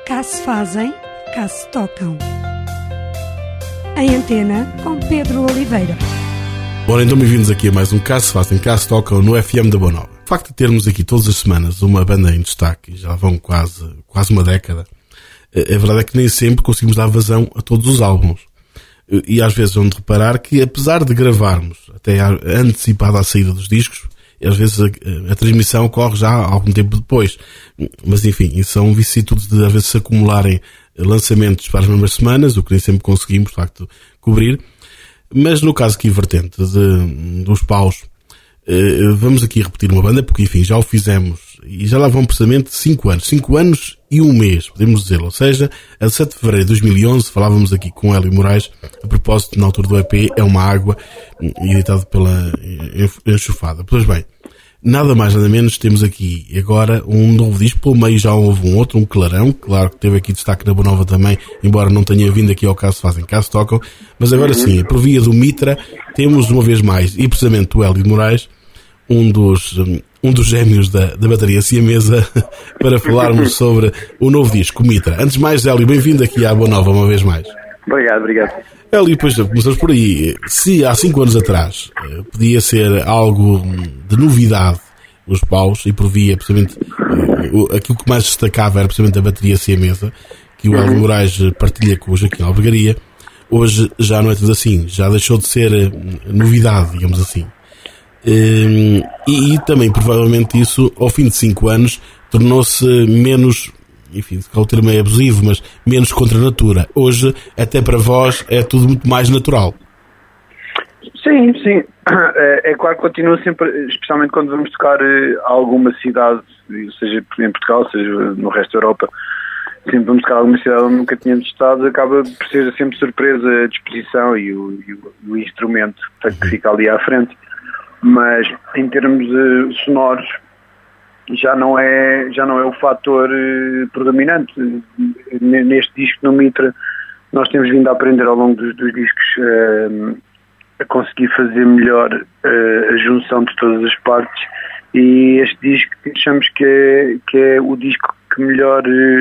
Cá se fazem, cá se tocam. Em Antena, com Pedro Oliveira. Ora, então bem-vindos aqui a mais um Cá se fazem, cá se tocam no FM da Boa Nova. O facto de termos aqui todas as semanas uma banda em destaque, já vão quase uma década, a verdade é que nem sempre conseguimos dar vazão a todos os álbuns. E às vezes vão reparar que, apesar de gravarmos até antecipada a saída dos discos, às vezes a transmissão ocorre já algum tempo depois. Mas enfim, isso são vicissitudes de às vezes se acumularem lançamentos para as mesmas semanas, o que nem sempre conseguimos, de facto, cobrir. Mas no caso aqui vertente dos paus, vamos aqui repetir uma banda, porque enfim, já o fizemos e já lá vão precisamente 5 anos. 5 anos e um mês, podemos dizer. Ou seja, a 7 de fevereiro de 2011 falávamos aqui com Hélio Moraes a propósito, na altura do EP, É Uma Água, editado pela Enxofada. Pois bem, nada mais nada menos, temos aqui agora um novo disco. Pelo meio já houve um outro, um Clarão, claro que teve aqui destaque na Boa Nova também, embora não tenha vindo aqui ao Cá se fazem, cá se tocam. Mas agora sim, por via do Mitra, temos uma vez mais, e precisamente o Hélio Moraes, um dos gêmeos da bateria siamesa, para falarmos sobre o novo disco, Mitra. Antes de mais, Hélio, bem-vindo aqui à Boa Nova uma vez mais. Obrigado. Hélio, depois começamos por aí. Se há 5 anos atrás podia ser algo de novidade nos paus, e por via, precisamente, aquilo que mais destacava era precisamente a bateria siamesa, que o Hélio Moraes partilha com o Joaquim Albergaria, hoje já não é tudo assim, já deixou de ser novidade, digamos assim. E também, provavelmente, isso, ao fim de 5 anos, tornou-se menos, enfim, o termo é abusivo, mas menos contra a natura. Hoje, até para vós, é tudo muito mais natural. Sim. É claro que continua sempre, especialmente quando vamos tocar a alguma cidade, seja em Portugal, seja no resto da Europa, sempre vamos tocar a alguma cidade onde nunca tínhamos estado, acaba por ser sempre surpresa a disposição e o instrumento que fica ali à frente. Mas em termos sonoros já não é o fator predominante. Neste disco, no Mitra, nós temos vindo a aprender ao longo dos discos a conseguir fazer melhor a junção de todas as partes, e este disco achamos que é o disco que melhor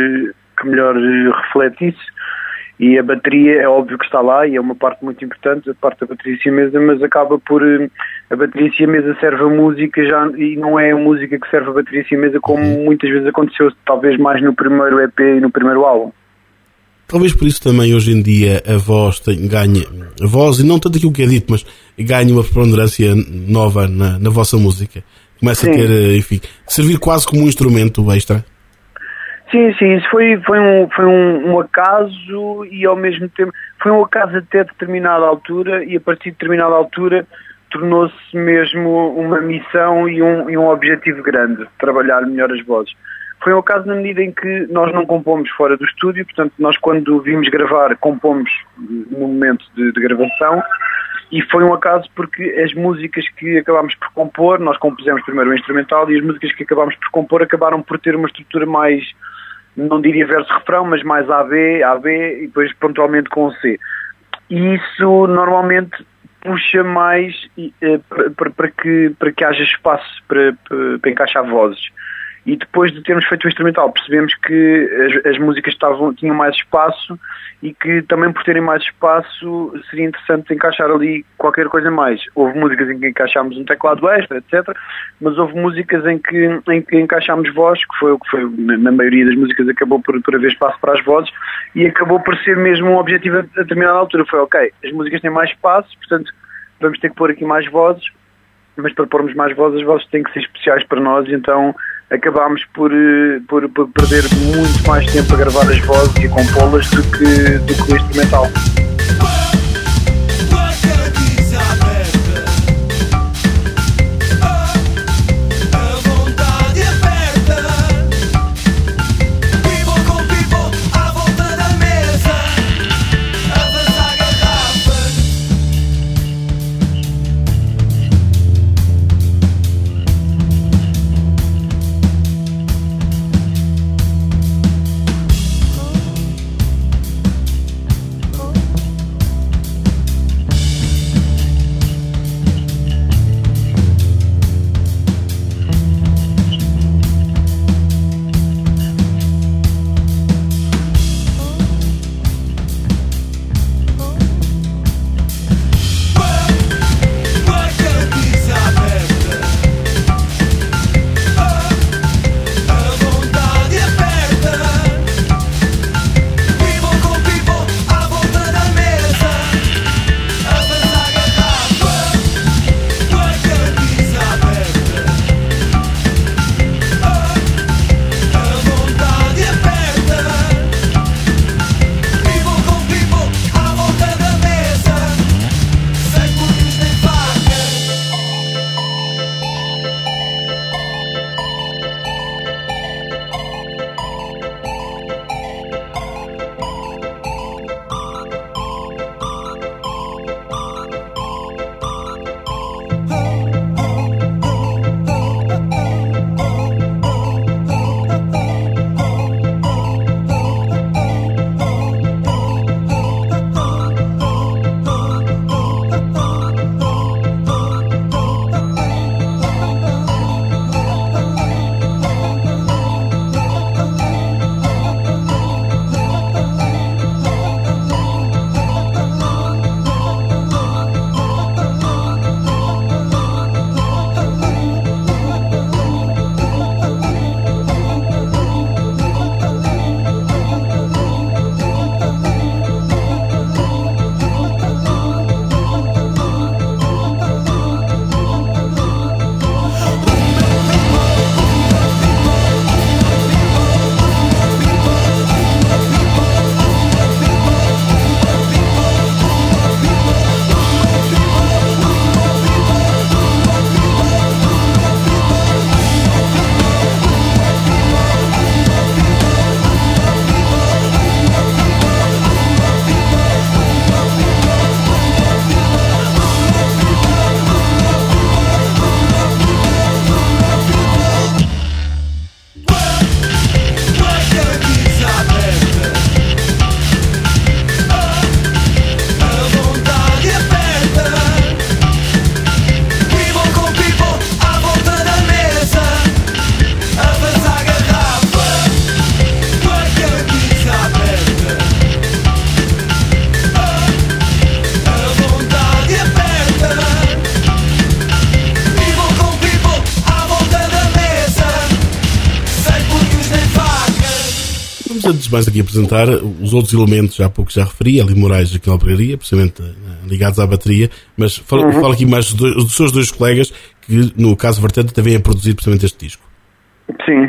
reflete isso. E a bateria é óbvio que está lá e é uma parte muito importante, a parte da bateria siamesa, mas acaba por... a bateria siamesa serve a música já, e não é a música que serve a bateria siamesa, como muitas vezes aconteceu, talvez mais no primeiro EP e no primeiro álbum. Talvez por isso também hoje em dia a voz ganhe... A voz, e não tanto aquilo que é dito, mas ganhe uma preponderância nova na vossa música. Começa a ter, enfim, servir quase como um instrumento extra. Sim, isso foi um acaso, e ao mesmo tempo foi um acaso até determinada altura, e a partir de determinada altura tornou-se mesmo uma missão e um objetivo grande, trabalhar melhor as vozes. Foi um acaso na medida em que nós não compomos fora do estúdio, portanto nós quando vimos gravar compomos no momento de gravação, e foi um acaso porque as músicas que acabámos por compor, nós compusemos primeiro o instrumental, e as músicas que acabámos por compor acabaram por ter uma estrutura mais, não diria verso-refrão, mas mais AB, e depois pontualmente com C. E isso normalmente puxa mais para que haja espaço para encaixar vozes. E depois de termos feito o instrumental, percebemos que as músicas tinham mais espaço, e que também por terem mais espaço seria interessante encaixar ali qualquer coisa mais. Houve músicas em que encaixámos um teclado extra, etc. Mas houve músicas em que encaixámos voz, que foi na maioria das músicas acabou por haver espaço para as vozes, e acabou por ser mesmo um objetivo a determinada altura. Foi ok, as músicas têm mais espaço, portanto vamos ter que pôr aqui mais vozes, mas para pormos mais vozes, as vozes têm que ser especiais para nós, então acabámos por perder muito mais tempo a gravar as vozes e a compô-las do que o instrumental. Vamos antes de mais aqui apresentar os outros elementos, já há pouco já referi, ali Moraes aqui na albergaria, precisamente ligados à bateria, mas fala aqui mais dos seus dois colegas que, no caso Vertente, também é produzido precisamente este disco. Sim.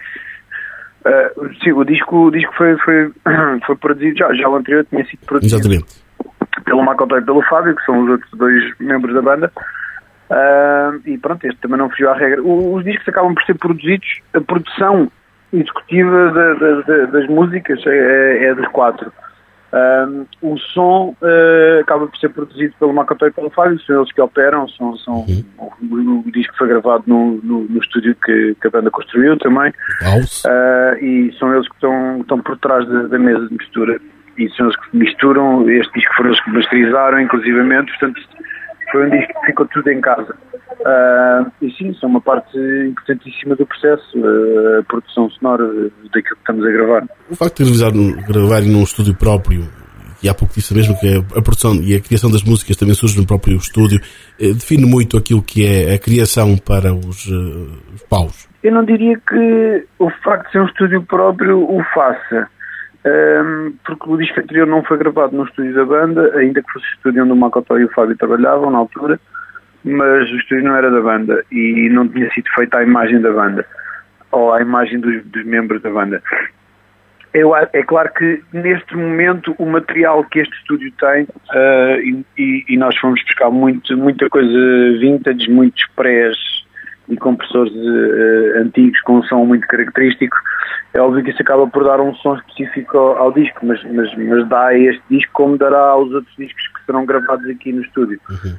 Sim, o disco foi produzido, já o anterior tinha sido produzido. Exatamente. Pelo Macoto e pelo Fábio, que são os outros dois membros da banda. E pronto, este também não fugiu à regra. Os discos acabam por ser produzidos, a produção executiva das músicas é dos quatro. O som acaba por ser produzido pelo Macoto e pelo Fábio, são eles que operam, o disco foi gravado no estúdio que a banda construiu também, e são eles que estão por trás da mesa de mistura, e são eles que misturam, este disco foram eles que masterizaram, inclusivamente, portanto foi um disco que ficou tudo em casa. E sim, são uma parte importantíssima do processo, a produção sonora daquilo que estamos a gravar. O facto de gravarem num estúdio próprio, e há pouco disse mesmo que a produção e a criação das músicas também surge no próprio estúdio, define muito aquilo que é a criação para os paus. Eu não diria que o facto de ser um estúdio próprio o faça. Porque o disco anterior não foi gravado no estúdio da banda, ainda que fosse o estúdio onde o Macoto e o Fábio trabalhavam na altura, mas o estúdio não era da banda e não tinha sido feita a imagem da banda ou a imagem dos membros da banda. É claro que neste momento o material que este estúdio tem, e nós fomos buscar muita coisa vintage, muitos prés e compressores antigos com um som muito característico, é óbvio que isso acaba por dar um som específico ao disco, mas dá a este disco como dará aos outros discos que serão gravados aqui no estúdio.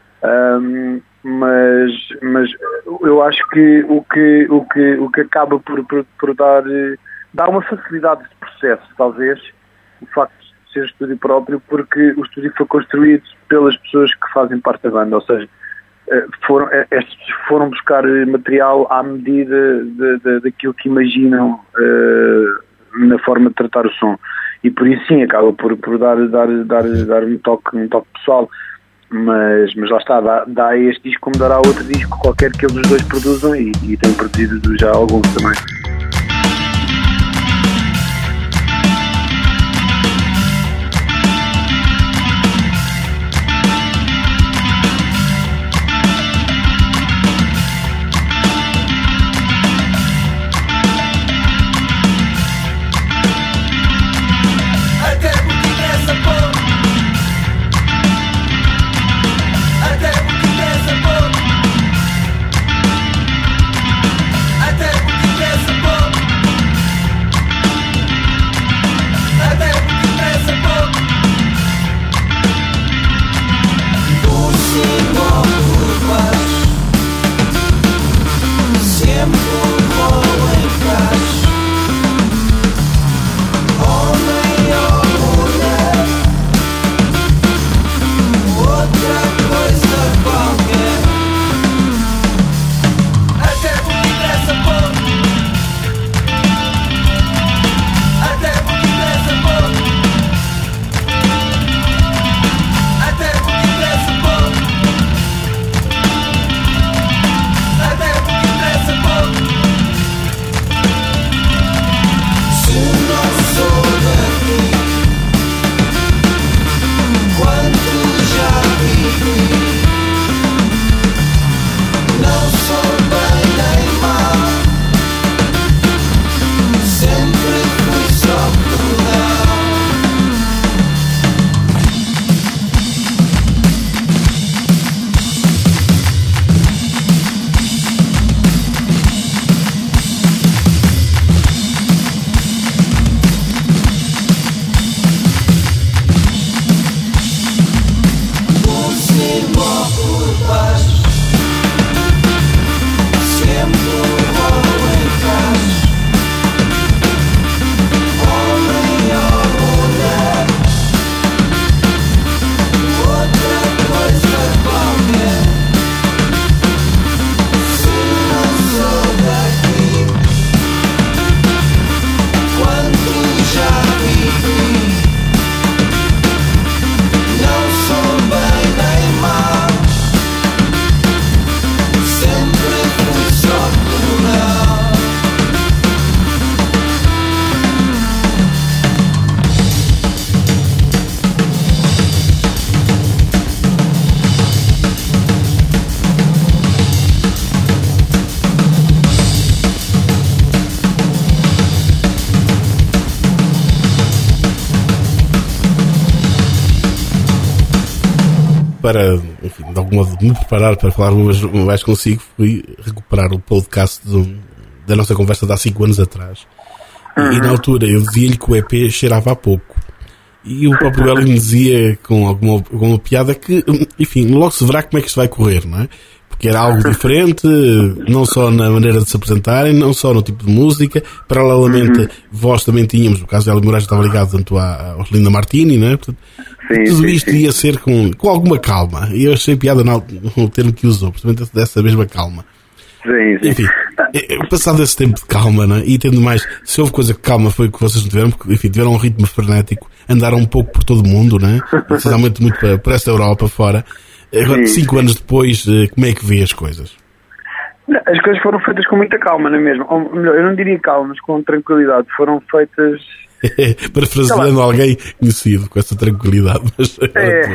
Mas eu acho que o que acaba por dar uma facilidade de processo, talvez, o facto de ser estúdio próprio, porque o estúdio foi construído pelas pessoas que fazem parte da banda, ou seja, foram buscar material à medida daquilo que imaginam na forma de tratar o som, e por isso sim acaba por dar um toque pessoal, mas lá está, dá a este disco como dará a outro disco qualquer que eles dois produzam, e têm produzido já alguns também. Até porque para, enfim, de algum modo me preparar para falar mais consigo, fui recuperar o podcast da nossa conversa de há 5 anos atrás. E na altura eu dizia-lhe que o EP cheirava a pouco. E o próprio Hélio me dizia com alguma piada que, enfim, logo se verá como é que isto vai correr, não é? Porque era algo diferente, não só na maneira de se apresentarem, não só no tipo de música. Paralelamente, vós também tínhamos, no caso de Hélio Moraes estava ligado tanto à Linda Martini, não é? Portanto, tudo isto ia ser com alguma calma. E eu achei piada no termo que usou, precisamente dessa mesma calma. Sim. Enfim, passado esse tempo de calma, né? E tendo mais, se houve coisa que calma foi o que vocês não tiveram, porque, enfim, tiveram um ritmo frenético, andaram um pouco por todo o mundo, né? Precisamente muito por esta Europa fora. Agora, 5 anos depois, como é que vê as coisas? As coisas foram feitas com muita calma, não é mesmo? Ou melhor, eu não diria calma, mas com tranquilidade. Foram feitas... Parafraseando alguém conhecido com essa tranquilidade. Mas sim.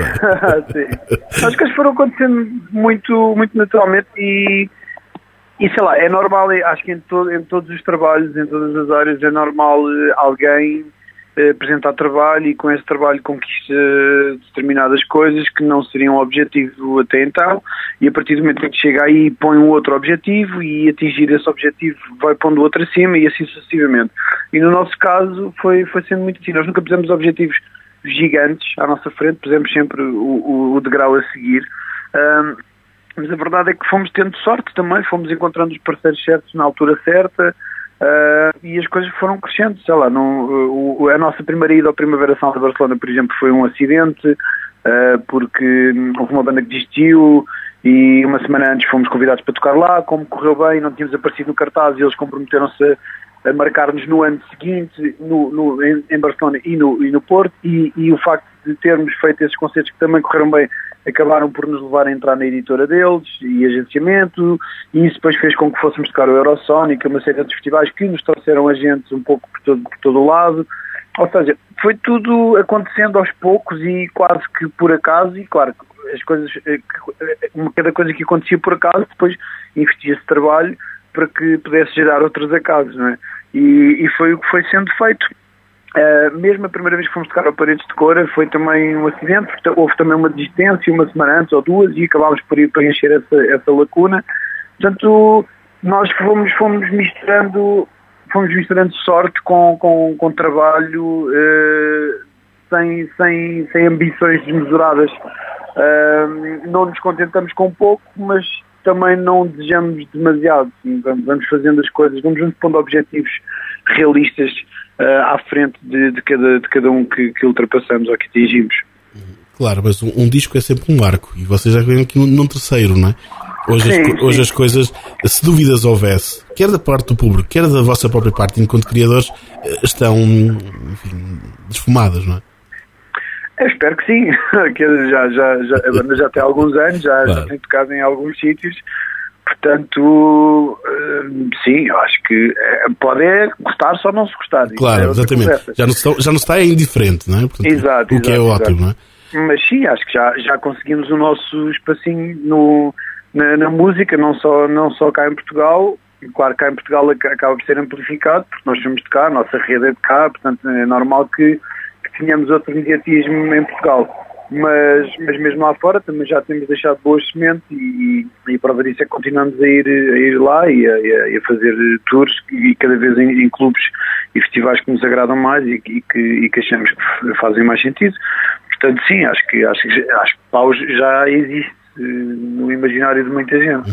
As coisas foram acontecendo muito, muito naturalmente e sei lá, é normal, acho que em todos os trabalhos, em todas as áreas, é normal alguém apresentar trabalho e com esse trabalho conquista determinadas coisas que não seriam objetivo até então, e a partir do momento em que chega aí põe um outro objetivo e atingir esse objetivo vai pondo outro acima e assim sucessivamente. E no nosso caso foi sendo muito assim, nós nunca pusemos objetivos gigantes à nossa frente, pusemos sempre o degrau a seguir. Mas a verdade é que fomos tendo sorte também, fomos encontrando os parceiros certos na altura certa e as coisas foram crescendo, sei lá, a nossa primeira ida ao Primavera Sound de Barcelona, por exemplo, foi um acidente, porque houve uma banda que desistiu e uma semana antes fomos convidados para tocar lá, como correu bem, não tínhamos aparecido no cartaz e eles comprometeram-se a marcar-nos no ano seguinte em Barcelona e no Porto e o facto de termos feito esses concertos que também correram bem acabaram por nos levar a entrar na editora deles e agenciamento, e isso depois fez com que fôssemos tocar o Eurosonic, uma série de festivais que nos trouxeram agentes um pouco por todo o lado. Ou seja, foi tudo acontecendo aos poucos e quase que por acaso, e claro, as coisas, cada coisa que acontecia por acaso, depois investia-se trabalho para que pudesse gerar outros acasos, não é? E foi o que foi sendo feito. Mesmo a primeira vez que fomos tocar ao Paredes de Cora foi também um acidente, porque houve também uma desistência, uma semana antes ou 2, e acabámos por ir preencher essa lacuna. Portanto, nós fomos misturando sorte com trabalho, sem ambições desmesuradas. Não nos contentamos com pouco, mas também não desejamos demasiado. Vamos fazendo as coisas, vamos pondo objetivos realistas à frente de cada um que ultrapassamos ou que atingimos. Claro, mas um disco é sempre um marco e vocês já vêm aqui num terceiro, não é? Hoje as coisas, se dúvidas houvesse, quer da parte do público, quer da vossa própria parte enquanto criadores, estão, enfim, desfumadas, não é? Eu espero que sim. A banda já tem alguns anos, já tem tocado em alguns sítios. Portanto, sim, eu acho que pode gostar, só não se gostar. Claro, exatamente. Já não está indiferente, não é? Portanto, exato. O que é ótimo, não é? Mas sim, acho que já conseguimos o nosso espacinho na música, não só cá em Portugal. Claro, cá em Portugal acaba por ser amplificado, porque nós somos de cá, a nossa rede é de cá, portanto é normal que tenhamos outro mediatismo em Portugal. Mas mesmo lá fora também já temos deixado boas sementes e a prova disso é que continuamos a ir lá e a fazer tours e cada vez em clubes e festivais que nos agradam mais e que achamos que fazem mais sentido. Portanto, sim, acho que Paus já existe no imaginário de muita gente.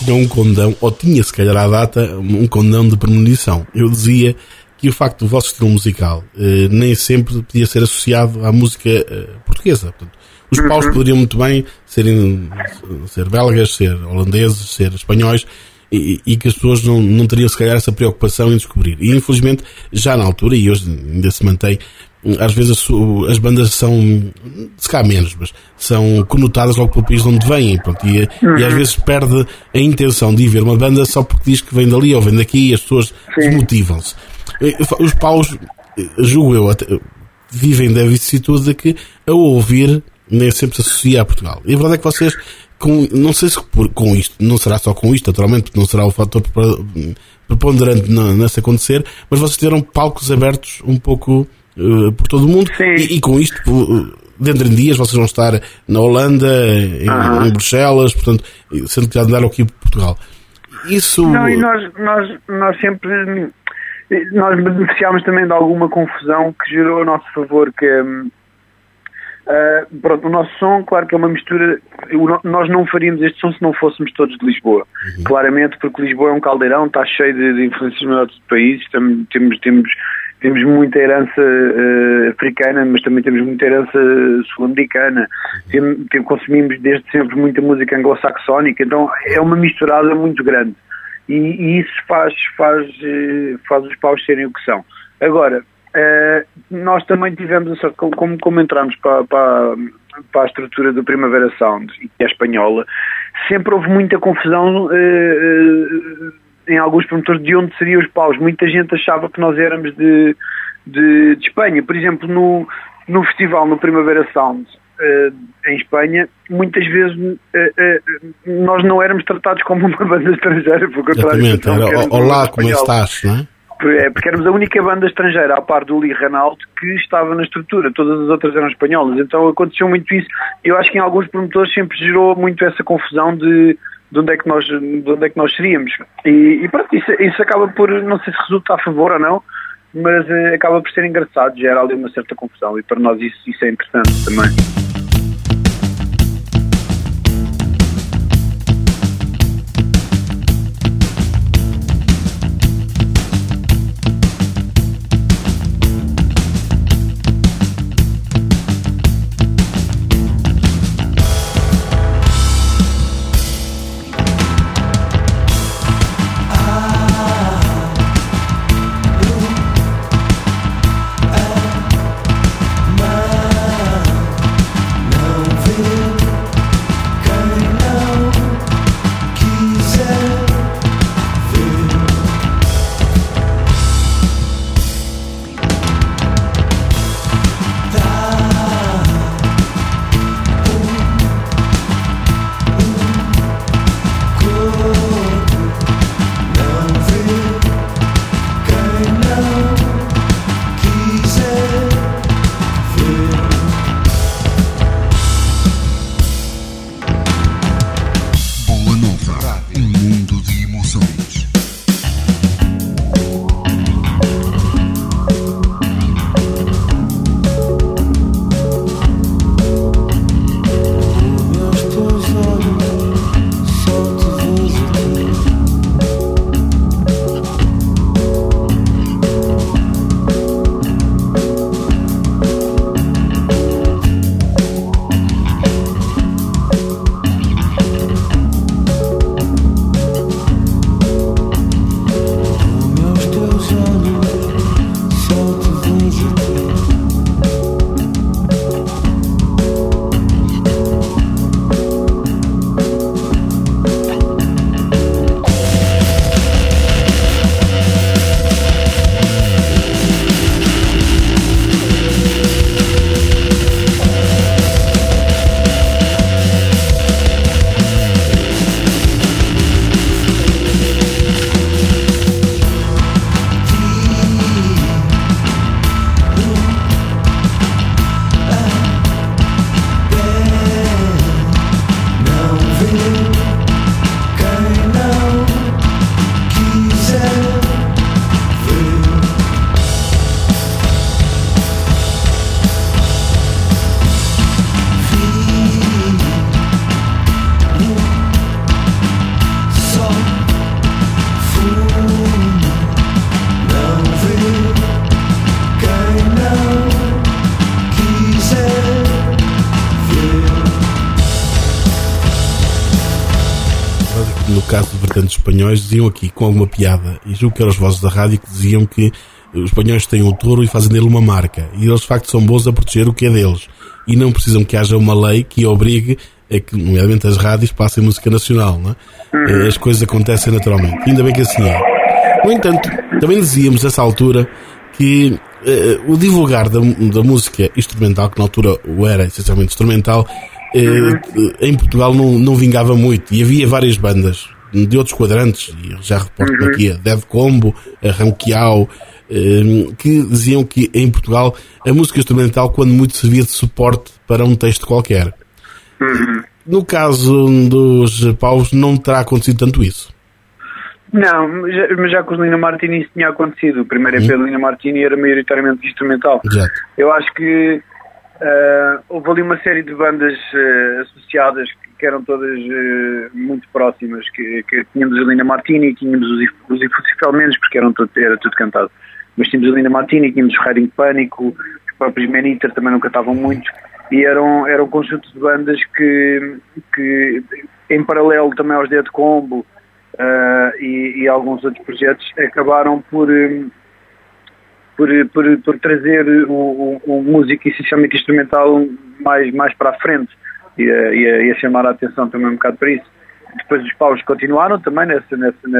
tinha um condão, ou tinha se calhar à data, um condão de premonição. Eu dizia que o facto do vosso estilo musical nem sempre podia ser associado à música portuguesa. Portanto, os paus poderiam muito bem ser belgas, ser holandeses, ser espanhóis, e que as pessoas não teriam se calhar essa preocupação em descobrir. E infelizmente, já na altura, e hoje ainda se mantém, às vezes as bandas são, se calhar menos, mas são conotadas logo pelo país de onde vêm, pronto, e às vezes perde a intenção de ir ver uma banda só porque diz que vem dali ou vem daqui, e as pessoas desmotivam-se. Os paus, julgo eu, vivem da vicissitude de que a ouvir nem sempre se associa a Portugal. E a verdade é que vocês, não sei se com isto, não será só com isto, naturalmente, porque não será o fator preponderante nesse acontecer, mas vocês tiveram palcos abertos um pouco por todo o mundo, e com isto, dentro de dias, vocês vão estar na Holanda, em Bruxelas, portanto, sendo que já andaram aqui por Portugal. Isso... Não, e nós sempre... Nós beneficiámos também de alguma confusão que gerou a nosso favor, que pronto, o nosso som, claro que é uma mistura. Nós não faríamos este som se não fôssemos todos de Lisboa, claramente, porque Lisboa é um caldeirão, está cheio de influências de outros países. Temos muita herança africana, mas também temos muita herança sul-americana. Consumimos desde sempre muita música anglo-saxónica, então é uma misturada muito grande. E isso faz os paus serem o que são. Agora, nós também tivemos a sorte, como entramos para a estrutura do Primavera Sound, que é espanhola, sempre houve muita confusão em alguns promotores de onde seriam os paus. Muita gente achava que nós éramos de Espanha. Por exemplo, no festival, no Primavera Sound, em Espanha, muitas vezes nós não éramos tratados como uma banda estrangeira, por contrário. Exatamente, olá, como estás, não é? Porque éramos a única banda estrangeira, a par do Uli e Ranaldo, que estava na estrutura. Todas as outras eram espanholas. Então aconteceu muito isso. Eu acho que em alguns promotores sempre gerou muito essa confusão de onde é que nós seríamos. E pronto, isso acaba por, não sei se resulta a favor ou não, mas acaba por ser engraçado, gera ali uma certa confusão, e para nós isso é interessante também. caso de vertentes espanhóis, diziam aqui com alguma piada, e julgo que eram as vozes da rádio que diziam que os espanhóis têm um touro e fazem dele uma marca, e eles de facto são bons a proteger o que é deles, e não precisam que haja uma lei que obrigue a que, nomeadamente, as rádios passem música nacional, não é? As coisas acontecem naturalmente, ainda bem que assim é. No entanto, também dizíamos nessa altura que o divulgar da música instrumental, que na altura o era essencialmente instrumental, em Portugal não vingava muito, e havia várias bandas de outros quadrantes, e já reporto aqui a Dead Combo, a Ranquiao, que diziam que em Portugal a música instrumental quando muito servia de suporte para um texto qualquer. No caso dos Paus não terá acontecido tanto isso. Não, mas já com os Lina Martini isso tinha acontecido. O primeiro EP de Lina Martini era maioritariamente instrumental. Exato. Eu acho que houve ali uma série de bandas associadas que eram todas muito próximas, que tínhamos a Lina Martini, tínhamos os Infusivelmente, porque era tudo cantado. Mas tínhamos a Lina Martini, tínhamos o Riding Pânico, os próprios Man Eater também não cantavam muito, e eram um conjunto de bandas que em paralelo também aos Dead Combo, e alguns outros projetos acabaram por trazer o músico essencialmente instrumental mais para a frente e a chamar a atenção também um bocado para isso. Depois os Paus continuaram também nessa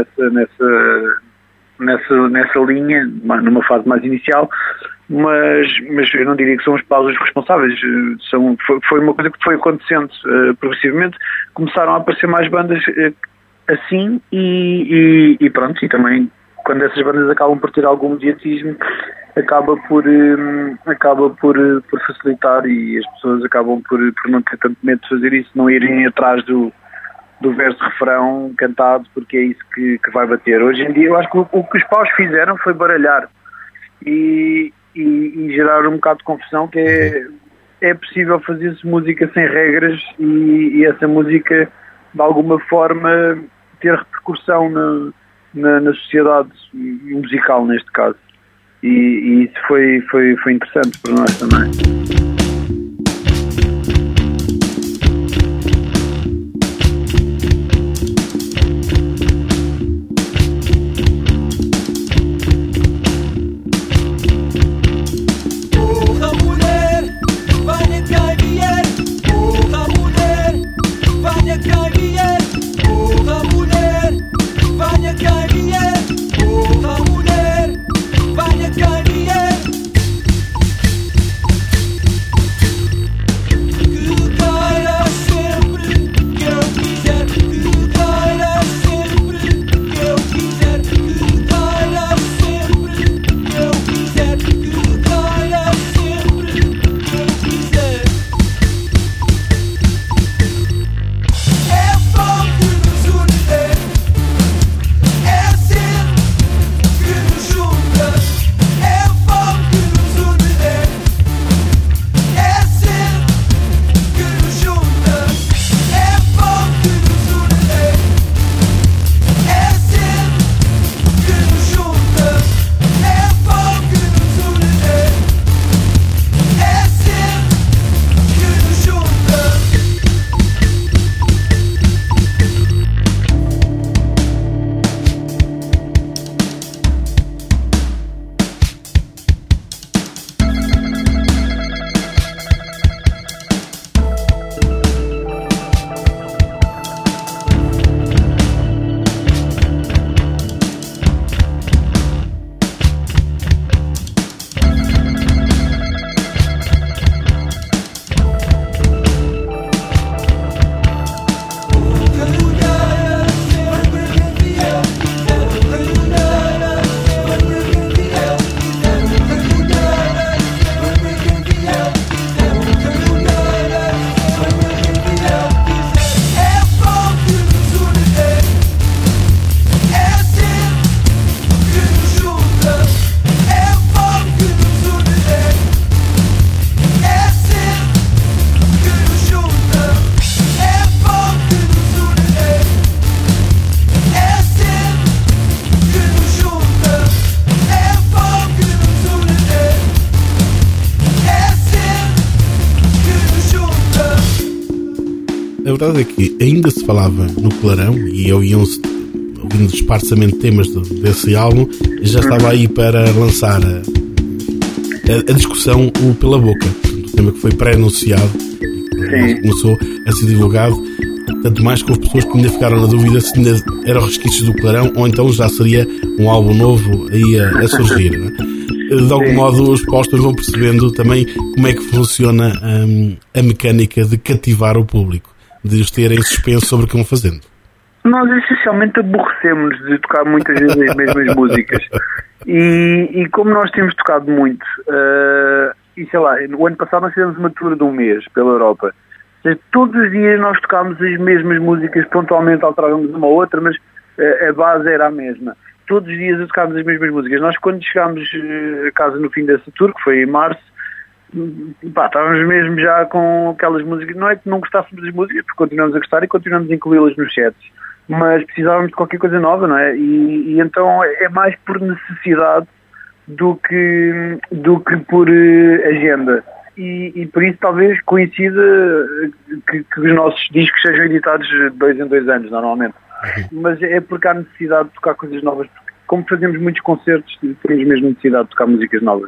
linha, numa fase mais inicial, mas eu não diria que são os Paus os responsáveis. Foi uma coisa que foi acontecendo progressivamente. Começaram a aparecer mais bandas assim e pronto, e também quando essas bandas acabam por ter algum mediatismo acaba por facilitar, e as pessoas acabam por não ter tanto medo de fazer isso, não irem atrás do verso-refrão cantado, porque é isso que vai bater. Hoje em dia eu acho que o que os Paus fizeram foi baralhar e gerar um bocado de confusão, que é possível fazer-se música sem regras e essa música de alguma forma ter repercussão na sociedade musical, neste caso. E isso foi interessante para nós também. verdade é que ainda se falava no Clarão e ouviam-se, ouvindo esparsamente temas desse álbum, já estava aí para lançar a discussão pela boca. O tema que foi pré-anunciado e começou a ser divulgado, tanto mais que houve pessoas que ainda ficaram na dúvida se ainda eram resquícios do Clarão ou então já seria um álbum novo aí a surgir, não é? De algum modo os posters vão percebendo também como é que funciona a mecânica de cativar o público, de os terem suspenso sobre o que vão fazendo. Nós essencialmente aborrecemos de tocar muitas vezes as mesmas músicas e como nós temos tocado muito e sei lá, no ano passado nós fizemos uma tour de um mês pela Europa. Todos os dias nós tocámos as mesmas músicas, pontualmente alterávamos uma ou outra, mas a base era a mesma. Todos os dias tocámos as mesmas músicas. Nós, quando chegámos a casa no fim dessa tour, que foi em março, estávamos mesmo já com aquelas músicas. Não é que não gostássemos das músicas, porque continuamos a gostar e continuamos a incluí-las nos sets, mas precisávamos de qualquer coisa nova, não é? E então é mais por necessidade do que por agenda. E por isso talvez coincida que os nossos discos sejam editados de 2 em 2 anos, normalmente. Mas é porque há necessidade de tocar coisas novas. Como fazemos muitos concertos, temos mesmo necessidade de tocar músicas novas.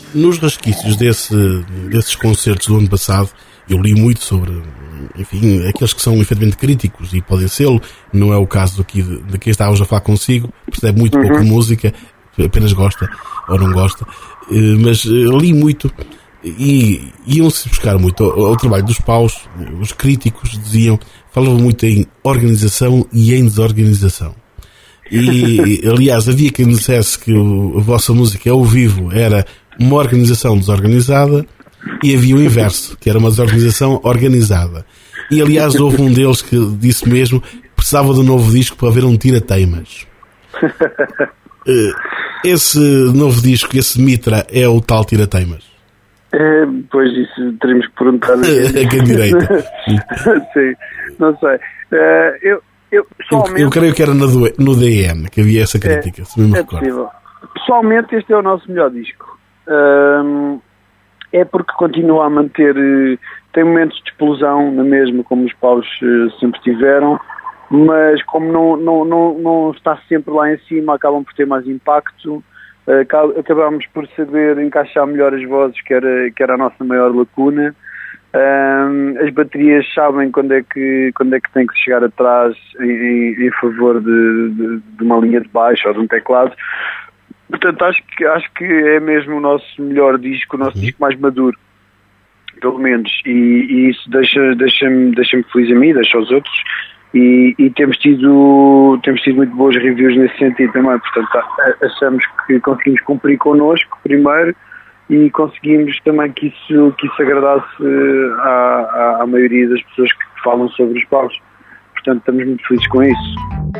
Nos resquícios desses concertos do ano passado, eu li muito sobre, enfim, aqueles que são efetivamente críticos, e podem ser, não é o caso aqui de quem está hoje a falar consigo, percebe muito pouco de música, apenas gosta ou não gosta, mas li muito e iam-se buscar muito ao trabalho dos paus. Os críticos falavam muito em organização e em desorganização. E, aliás, havia quem dissesse que a vossa música ao vivo era uma organização desorganizada, e havia o inverso, que era uma desorganização organizada. E, aliás, houve um deles que disse mesmo que precisava de um novo disco para haver um tira-teimas. Esse novo disco, esse Mitra, é o tal tira-teimas? Pois, isso teremos que perguntar a quem direita. Sim, não sei. Eu creio que era no DN que havia essa crítica, se me recordo. Possível. Pessoalmente, este é o nosso melhor disco. É porque continua a manter, tem momentos de explosão na mesma, como os paus sempre tiveram, mas como não está sempre lá em cima, acabam por ter mais impacto. Acabámos por saber encaixar melhor as vozes, que era a nossa maior lacuna. As baterias sabem quando é que tem que chegar atrás em favor de uma linha de baixo ou de um teclado. Portanto, acho que é mesmo o nosso melhor disco, o nosso disco mais maduro, pelo menos, e isso deixa-me feliz a mim, deixa aos outros, e temos tido muito boas reviews nesse sentido também. Portanto, achamos que conseguimos cumprir connosco primeiro, e conseguimos também que isso agradasse à maioria das pessoas que falam sobre os paus. Portanto, estamos muito felizes com isso.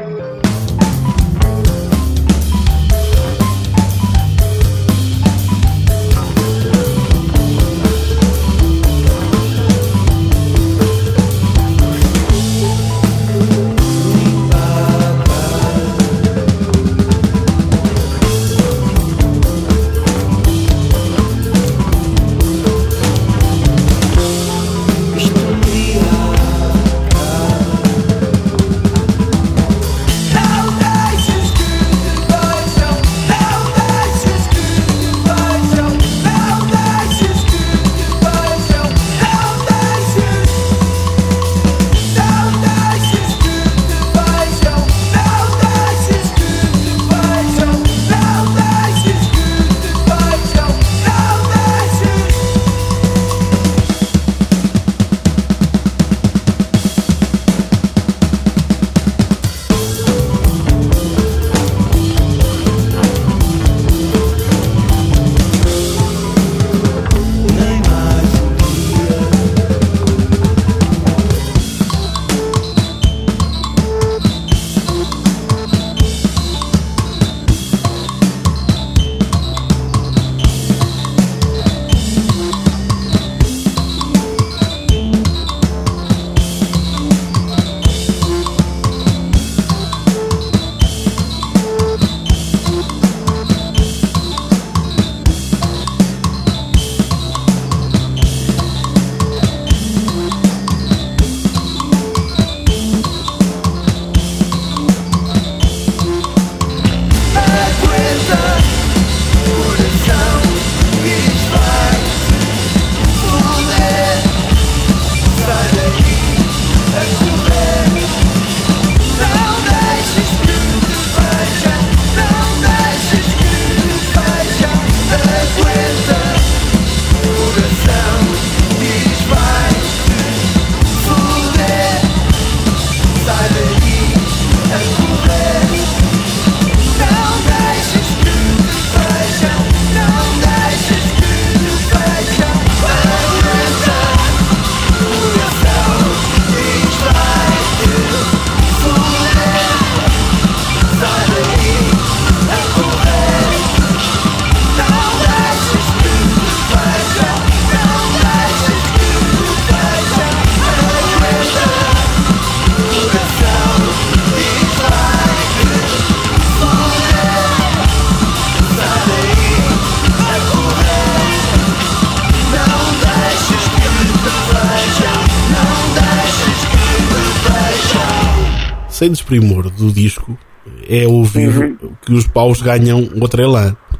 sem desprimor do disco, é ouvir que os paus ganham outra elã.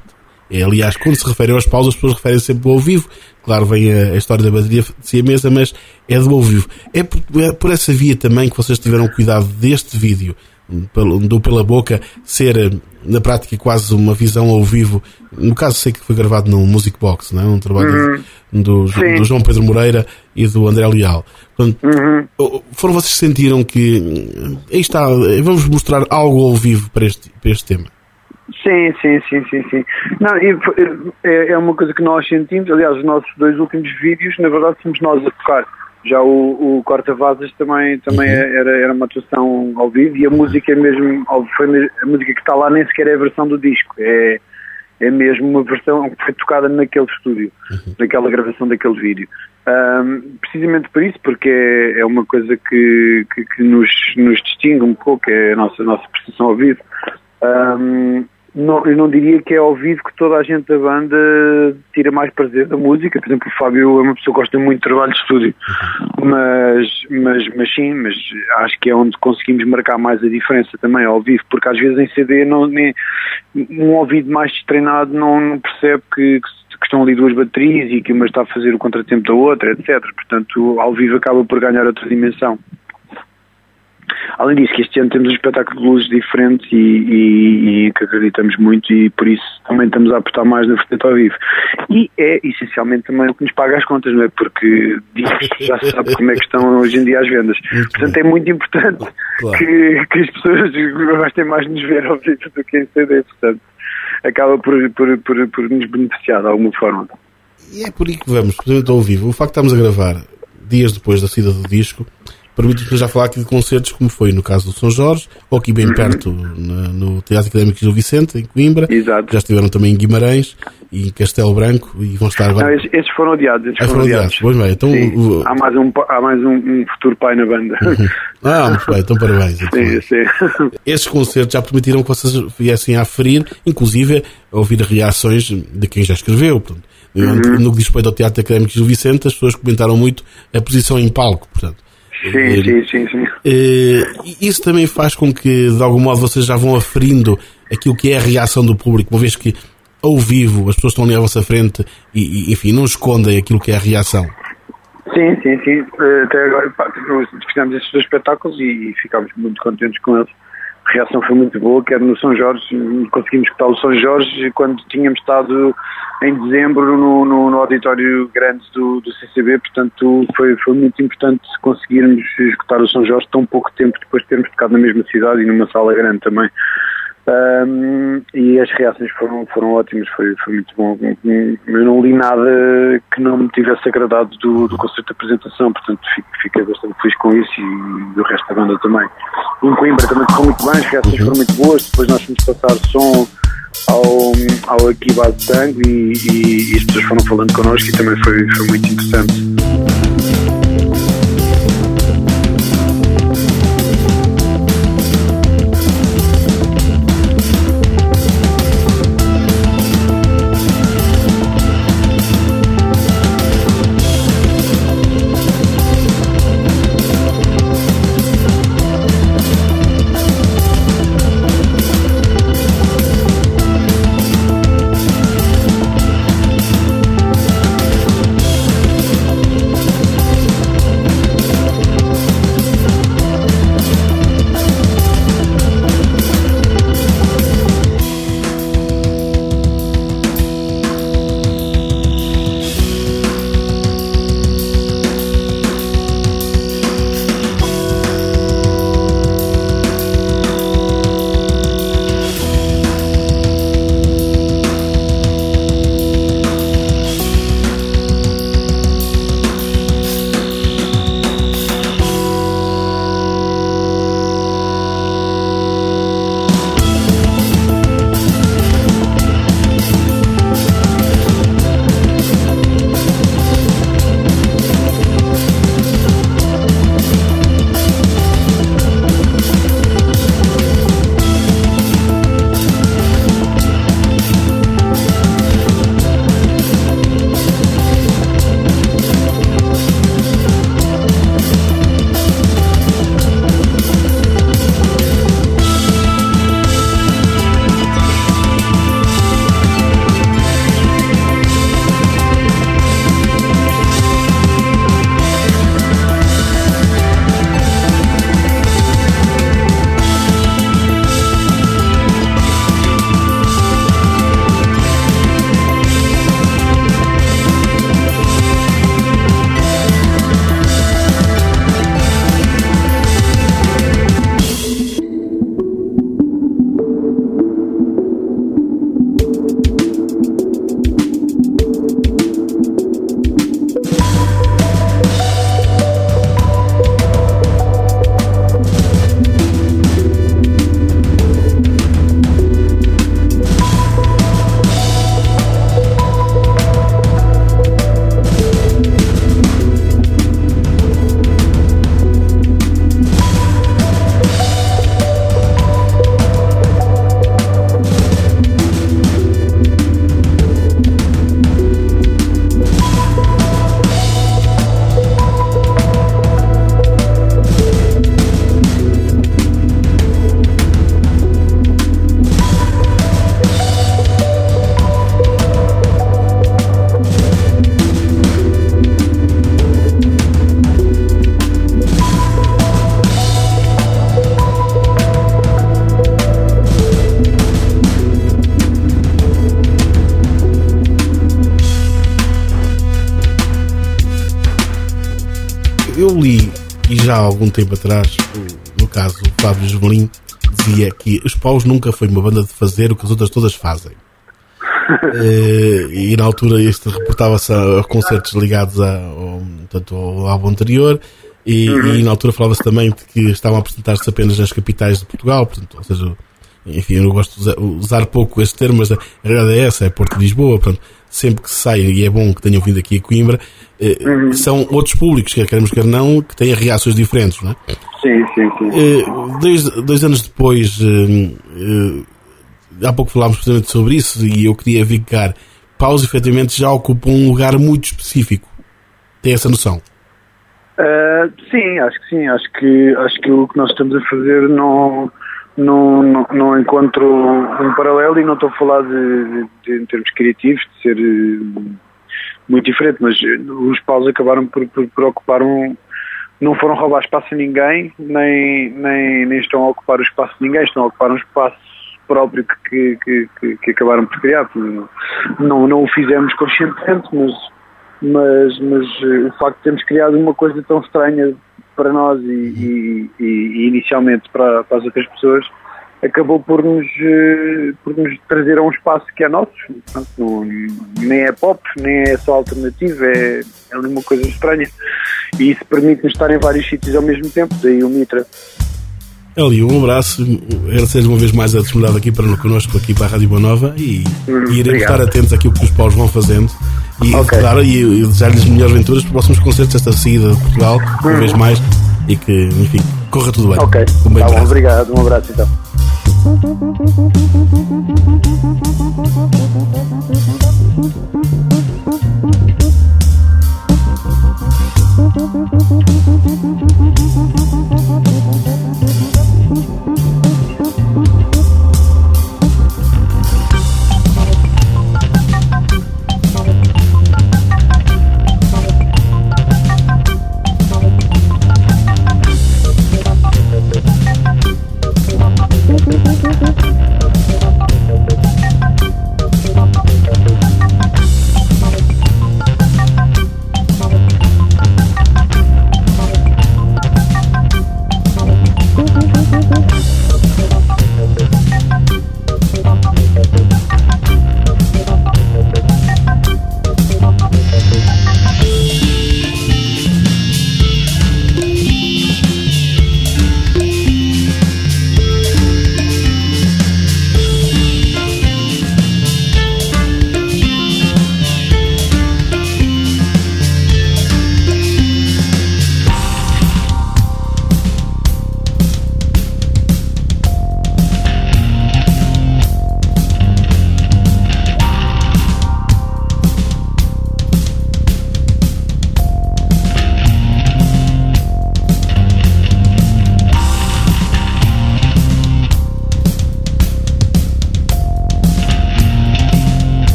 Aliás, quando se referem aos paus, as pessoas referem sempre ao vivo. Claro, vem a história da bateria de siamesa, mas é do ao vivo. É por essa via também que vocês tiveram cuidado deste vídeo, do Pela Boca, ser na prática quase uma visão ao vivo. No caso, sei que foi gravado no Music Box, não é? Um trabalho do João Pedro Moreira e do André Leal. Portanto, foram vocês que sentiram que aí está, vamos mostrar algo ao vivo para este tema? Sim. Não, é uma coisa que nós sentimos. Aliás, os nossos 2 últimos vídeos, na verdade, somos nós a tocar. Já o Corta-Vazas também era uma atuação ao vivo, e a música a música que está lá nem sequer é a versão do disco, é mesmo uma versão que foi tocada naquele estúdio, naquela gravação daquele vídeo. Precisamente por isso, porque é uma coisa que nos distingue um pouco, é a nossa prestação ao vivo. Eu não diria que é ao vivo que toda a gente da banda tira mais prazer da música. Por exemplo, o Fábio é uma pessoa que gosta muito de trabalho de estúdio, mas acho que é onde conseguimos marcar mais a diferença também, ao vivo, porque às vezes em CD um ouvido mais destreinado não percebe que estão ali 2 baterias e que uma está a fazer o contratempo da outra, etc. Portanto, ao vivo acaba por ganhar outra dimensão. Além disso, que este ano temos um espetáculo de luzes diferente e que acreditamos muito, e por isso também estamos a apostar mais na vertente ao vivo. E é essencialmente também o que nos paga as contas, não é? Porque já se sabe como é que estão hoje em dia as vendas. Portanto, é muito importante que as pessoas gostem mais de nos ver ao vivo do que em CD. Portanto, acaba por nos beneficiar de alguma forma. E é por aí que vamos, portanto, ao vivo. O facto de estarmos a gravar dias depois da saída do disco permite-nos já falar aqui de concertos, como foi no caso do São Jorge, ou aqui bem perto no Teatro Académico Gil Vicente, em Coimbra. Exato. Já estiveram também em Guimarães e em Castelo Branco, e vão estar... Não, esses foram adiados. Foram adiados. Pois bem, então... Há mais um futuro pai na banda. Muito bem, então parabéns. Sim. Esses concertos já permitiram que vocês viessem a aferir, inclusive a ouvir reações de quem já escreveu. Portanto, no que diz respeito ao Teatro Académico Gil Vicente, as pessoas comentaram muito a posição em palco, portanto. Sim. Isso também faz com que, de algum modo, vocês já vão aferindo aquilo que é a reação do público, uma vez que, ao vivo, as pessoas estão ali à vossa frente e enfim, não escondem aquilo que é a reação. Sim. Até agora fizemos esses 2 espetáculos e ficámos muito contentes com eles. A reação foi muito boa, quer no São Jorge, conseguimos escutar o São Jorge quando tínhamos estado em dezembro no auditório grande do CCB, portanto foi muito importante conseguirmos escutar o São Jorge tão pouco tempo depois de termos tocado na mesma cidade e numa sala grande também. E as reações foram ótimas, foi muito bom. Eu não li nada que não me tivesse agradado do concerto de apresentação, portanto fiquei bastante feliz com isso, e do resto da banda também. Em Coimbra também ficou muito bem, as reações foram muito boas. Depois nós fomos passar som ao aqui base de tango e as pessoas foram falando connosco, e também foi muito interessante. eu li, e já há algum tempo atrás, no caso o Flávio Jovelin, dizia que os Paus nunca foi uma banda de fazer o que as outras todas fazem. E na altura este reportava-se a concertos ligados ao álbum anterior, e na altura falava-se também de que estavam a apresentar-se apenas nas capitais de Portugal, portanto, ou seja, enfim, eu não gosto de usar pouco este termo, mas a realidade é essa, é Porto de Lisboa, portanto, sempre que se sai, e é bom que tenham vindo aqui a Coimbra, são outros públicos, quer queremos quer não, que têm reações diferentes, não é? Sim. 2 anos depois, há pouco falámos precisamente sobre isso, e eu queria vincar, Paus efetivamente já ocupam um lugar muito específico. Tem essa noção? Sim, acho que sim. Acho que o que nós estamos a fazer não encontro um paralelo, e não estou a falar de em termos criativos, de ser muito diferente, mas os Paus acabaram por ocupar não foram roubar espaço a ninguém, nem estão a ocupar o espaço de ninguém, estão a ocupar um espaço próprio que acabaram por criar. Não o fizemos conscientemente, mas o facto de termos criado uma coisa tão estranha para nós e inicialmente para as outras pessoas, acabou por nos trazer a um espaço que é nosso. Portanto, nem é pop, nem é só alternativo, é uma coisa estranha, e isso permite-nos estar em vários sítios ao mesmo tempo, daí o Mitra. Hélio, um abraço, agradecer uma vez mais a disponibilidade aqui para connosco, aqui para a Rádio Boa Nova, e iremos estar atentos àquilo que os Paus vão fazendo, e claro, e desejar-lhes melhores aventuras para os próximos concertos, esta saída de Portugal, uma vez mais, e que, enfim, corra tudo bem. Ok, tá bom, obrigado, um abraço então.